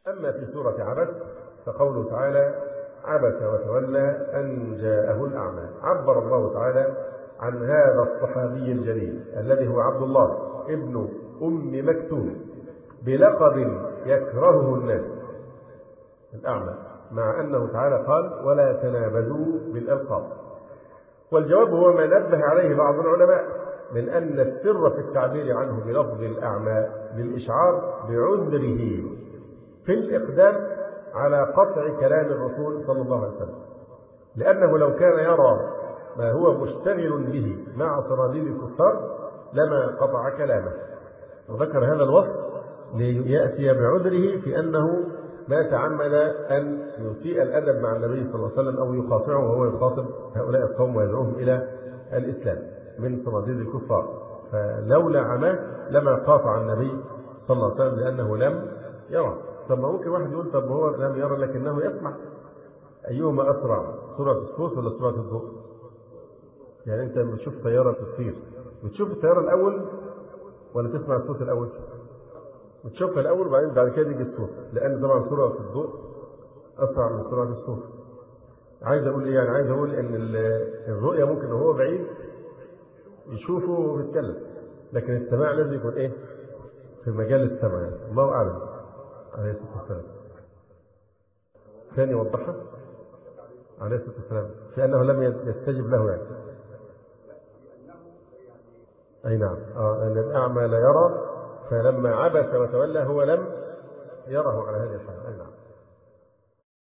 أما في سورة عبس فقوله تعالى عبس وتولى أن جاءه الأعمى. عبر الله تعالى عن هذا الصحابي الجليل الذي هو عبد الله ابن أم مكتوم بلقب يكرهه الناس، الأعمى، مع أنه تعالى قال ولا تنابزوا بالألقاب. والجواب هو ما نبه عليه بعض العلماء من أن السر في التعبير عنه بلفظ الأعمى للإشعار بعذره في الإقدام على قطع كلام الرسول صلى الله عليه وسلم، لأنه لو كان يرى ما هو مشتغل به مع صناديد الكفار لما قطع كلامه. وذكر هذا الوصف ليأتي بعذره في أنه ما تعمد أن يسيء الأدب مع النبي صلى الله عليه وسلم أو يقاطعه وهو يخاطب هؤلاء القوم ويدعوهم إلى الإسلام من صناديد الكفار، فلولا عماه لما قاطع النبي صلى الله عليه وسلم لأنه لم يرى. طب ممكن واحد يقول طب هو لم يرى لكنه يسمع، أيهما أسرع، سرعة الصوت ولا سرعة الضوء؟ يعني أنت بتشوف طيارة بتطير بتشوف الطيارة الأول ولا تسمع الصوت الأول؟ بتشوفها الأول وبعدين بعد كده يجي الصوت، لأن طبعا سرعة الضوء أسرع من سرعة الصوت. عايز أقول إيه؟ يعني عايز أقول إن الرؤية ممكن وهو بعيد يشوفه ويتكلم، لكن السماع لازم يكون إيه؟ في مجال السمع، يعني الله أعلم. عليه الصلاة والسلام. ثاني وضحها عليه الصلاة والسلام في أنه لم يستجب له يعني. أي نعم، أن الأعمى لا يرى، فلما عبس وتولى هو لم يره على هذه الحال. أي نعم.